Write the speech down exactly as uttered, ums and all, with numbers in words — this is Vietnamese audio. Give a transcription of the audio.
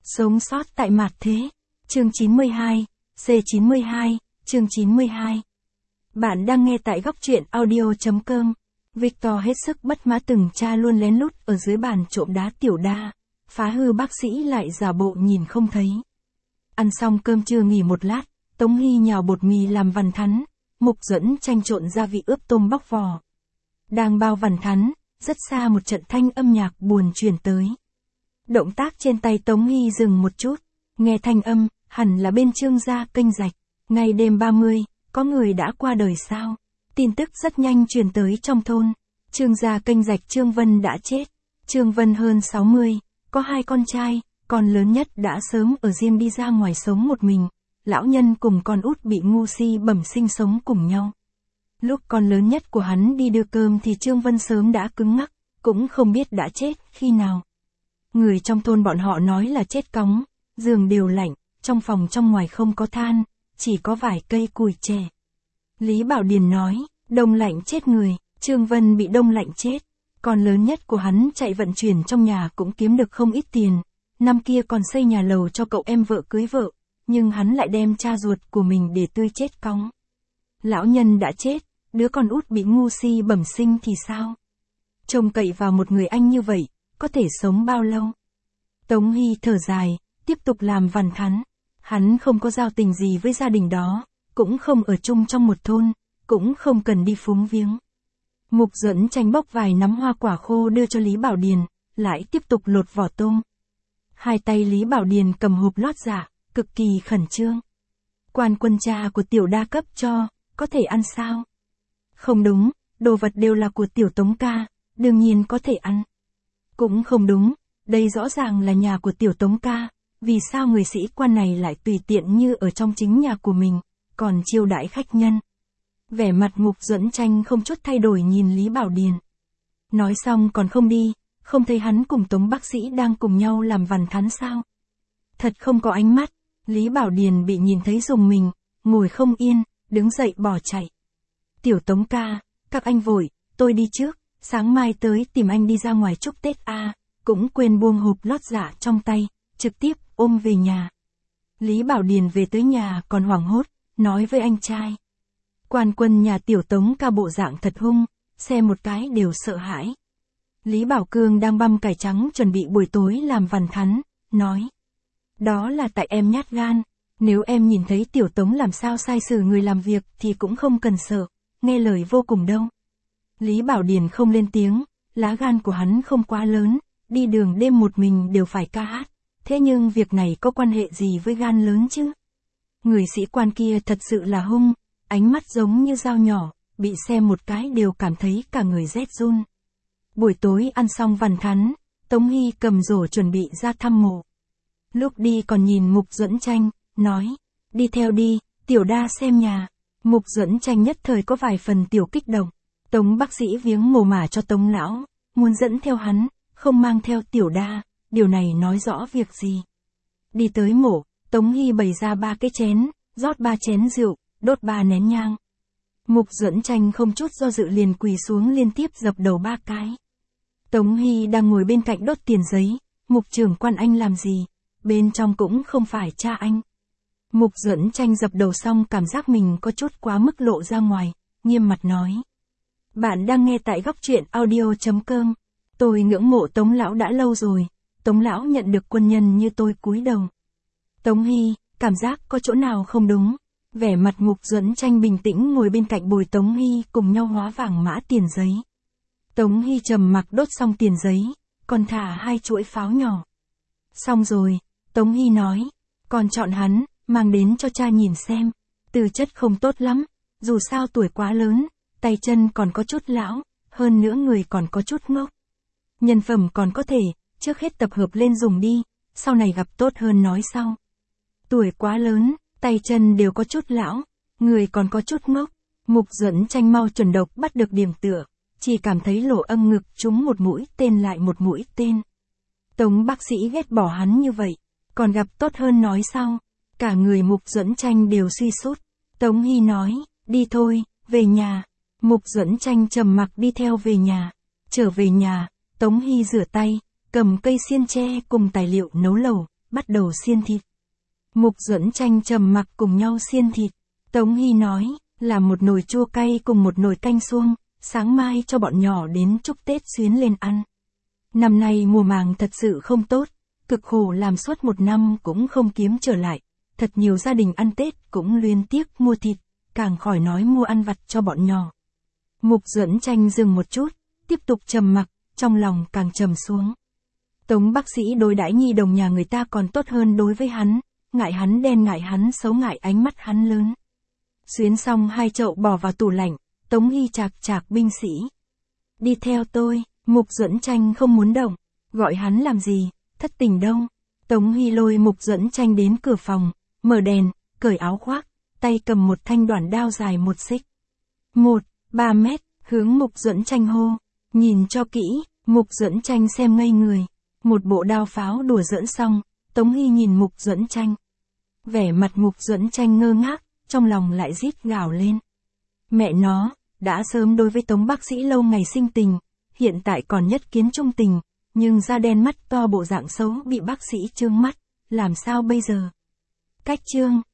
Sống sót tại mạt thế. Chương chín mươi hai, C chín mươi hai, chương chín mươi hai. Bạn đang nghe tại góc truyện audio.com. Victor hết sức bất mãn từng cha luôn lén lút ở dưới bàn trộm đá Tiểu Đa, phá hư bác sĩ lại giả bộ nhìn không thấy. Ăn xong cơm trưa nghỉ một lát, Tống Hy nhào bột mì làm vằn thắn, Mục Duẫn Tranh trộn gia vị ướp tôm bóc vỏ. Đang bao vằn thắn, rất xa một trận thanh âm nhạc buồn truyền tới. Động tác trên tay Tống Hy dừng một chút, nghe thanh âm, hẳn là bên Trương gia Kênh Rạch. Ngày đêm ba mươi, có người đã qua đời sao? Tin tức rất nhanh truyền tới trong thôn. Trương gia Kênh Rạch Trương Vân đã chết. Trương Vân hơn sáu mươi, có hai con trai, con lớn nhất đã sớm ở riêng đi ra ngoài sống một mình. Lão nhân cùng con út bị ngu si bẩm sinh sống cùng nhau. Lúc con lớn nhất của hắn đi đưa cơm thì Trương Vân sớm đã cứng ngắc, cũng không biết đã chết khi nào. Người trong thôn bọn họ nói là chết cóng, giường đều lạnh, trong phòng trong ngoài không có than, chỉ có vài cây củi tre. Lý Bảo Điền nói, đông lạnh chết người, Trương Vân bị đông lạnh chết. Con lớn nhất của hắn chạy vận chuyển trong nhà cũng kiếm được không ít tiền. Năm kia còn xây nhà lầu cho cậu em vợ cưới vợ, nhưng hắn lại đem cha ruột của mình để tươi chết cóng. Lão nhân đã chết, đứa con út bị ngu si bẩm sinh thì sao? Trông cậy vào một người anh như vậy, có thể sống bao lâu? Tống Hy thở dài, tiếp tục làm vằn thắn. Hắn không có giao tình gì với gia đình đó, cũng không ở chung trong một thôn, cũng không cần đi phúng viếng. Mục Duẫn Tranh bóc vài nắm hoa quả khô đưa cho Lý Bảo Điền, lại tiếp tục lột vỏ tôm. Hai tay Lý Bảo Điền cầm hộp lót dạ, cực kỳ khẩn trương. Quan quân cha của Tiểu Đa cấp cho, có thể ăn sao? Không đúng, đồ vật đều là của Tiểu Tống ca, đương nhiên có thể ăn. Cũng không đúng, đây rõ ràng là nhà của Tiểu Tống ca, vì sao người sĩ quan này lại tùy tiện như ở trong chính nhà của mình, còn chiêu đãi khách nhân. Vẻ mặt Mục Duẫn Tranh không chút thay đổi nhìn Lý Bảo Điền. Nói xong còn không đi, không thấy hắn cùng Tống bác sĩ đang cùng nhau làm vằn thắn sao? Thật không có ánh mắt. Lý Bảo Điền bị nhìn thấy rùng mình, ngồi không yên, đứng dậy bỏ chạy. Tiểu Tống ca, các anh vội, tôi đi trước, sáng mai tới tìm anh đi ra ngoài chúc Tết a. À, cũng quên buông hộp lót dạ trong tay, trực tiếp ôm về nhà. Lý Bảo Điền về tới nhà còn hoảng hốt, nói với anh trai. Quan quân nhà Tiểu Tống ca bộ dạng thật hung, xem một cái đều sợ hãi. Lý Bảo Cương đang băm cải trắng chuẩn bị buổi tối làm vằn thắn, nói. Đó là tại em nhát gan, nếu em nhìn thấy Tiểu Tống làm sao sai xử người làm việc thì cũng không cần sợ, nghe lời vô cùng đâu. Lý Bảo Điền không lên tiếng, lá gan của hắn không quá lớn, đi đường đêm một mình đều phải ca hát, thế nhưng việc này có quan hệ gì với gan lớn chứ? Người sĩ quan kia thật sự là hung, ánh mắt giống như dao nhỏ, bị xem một cái đều cảm thấy cả người rét run. Buổi tối ăn xong vằn thắn, Tống Hy cầm rổ chuẩn bị ra thăm mộ. Lúc đi còn nhìn Mục Duẫn Tranh, nói, đi theo đi, Tiểu Đa xem nhà. Mục Duẫn Tranh nhất thời có vài phần tiểu kích động. Tống bác sĩ viếng mồ mả cho Tống lão, muốn dẫn theo hắn, không mang theo Tiểu Đa, điều này nói rõ việc gì. Đi tới mộ, Tống Hy bày ra ba cái chén, rót ba chén rượu, đốt ba nén nhang. Mục Duẫn Tranh không chút do dự liền quỳ xuống liên tiếp dập đầu ba cái. Tống Hy đang ngồi bên cạnh đốt tiền giấy, Mục trưởng quan anh làm gì? Bên trong cũng không phải cha anh. Mục Duẫn Tranh dập đầu xong cảm giác mình có chút quá mức lộ ra ngoài, nghiêm mặt nói. Bạn đang nghe tại góc truyện audio.com. Tôi ngưỡng mộ Tống lão đã lâu rồi, Tống lão nhận được quân nhân như tôi cúi đầu. Tống Hy, cảm giác có chỗ nào không đúng. Vẻ mặt Mục Duẫn Tranh bình tĩnh ngồi bên cạnh bồi Tống Hy cùng nhau hóa vàng mã tiền giấy. Tống Hy trầm mặc đốt xong tiền giấy, còn thả hai chuỗi pháo nhỏ. Xong rồi, Tống Hy nói, còn chọn hắn, mang đến cho cha nhìn xem. Tư chất không tốt lắm, dù sao tuổi quá lớn, tay chân còn có chút lão, hơn nữa người còn có chút ngốc. Nhân phẩm còn có thể, trước hết tập hợp lên dùng đi, sau này gặp tốt hơn nói sau. Tuổi quá lớn, tay chân đều có chút lão, người còn có chút ngốc. Mục Duẫn Tranh mau chuẩn độc bắt được điểm tựa, chỉ cảm thấy lỗ âm ngực trúng một mũi tên lại một mũi tên. Tống bác sĩ ghét bỏ hắn như vậy, còn gặp tốt hơn nói sau. Cả người Mục Duẫn Tranh đều suy sút. Tống Hy nói, đi thôi, về nhà. Mục Duẫn Tranh trầm mặc đi theo về nhà. Trở về nhà, Tống Hy rửa tay, cầm cây xiên tre cùng tài liệu nấu lẩu, bắt đầu xiên thịt. Mục Duẫn Tranh trầm mặc cùng nhau xiên thịt. Tống Hy nói, làm một nồi chua cay cùng một nồi canh suông, sáng mai cho bọn nhỏ đến chúc Tết xuyến lên ăn. Năm nay mùa màng thật sự không tốt, cực khổ làm suốt một năm cũng không kiếm trở lại. Thật nhiều gia đình ăn Tết cũng luyến tiếc mua thịt, càng khỏi nói mua ăn vặt cho bọn nhỏ. Mục Duẫn Tranh dừng một chút, tiếp tục trầm mặc, trong lòng càng trầm xuống. Tống bác sĩ đối đãi nhi đồng nhà người ta còn tốt hơn đối với hắn, ngại hắn đen ngại hắn xấu ngại ánh mắt hắn lớn. Xuyến xong hai chậu bỏ vào tủ lạnh, Tống Hy chạc chạc binh sĩ. Đi theo tôi, Mục Duẫn Tranh không muốn động, gọi hắn làm gì, thất tình đâu. Tống Hy lôi Mục Duẫn Tranh đến cửa phòng, mở đèn, cởi áo khoác, tay cầm một thanh đoản đao dài một xích. Một, ba mét, hướng Mục Duẫn Tranh hô, nhìn cho kỹ, Mục Duẫn Tranh xem ngây người. Một bộ đao pháo đùa giỡn xong, Tống Hy nhìn Mục Duẫn Tranh. Vẻ mặt Mục Duẫn Tranh ngơ ngác, trong lòng lại rít gào lên. Mẹ nó, đã sớm đối với Tống bác sĩ lâu ngày sinh tình, hiện tại còn nhất kiến trung tình, nhưng da đen mắt to bộ dạng xấu bị bác sĩ trương mắt, làm sao bây giờ? Cách chương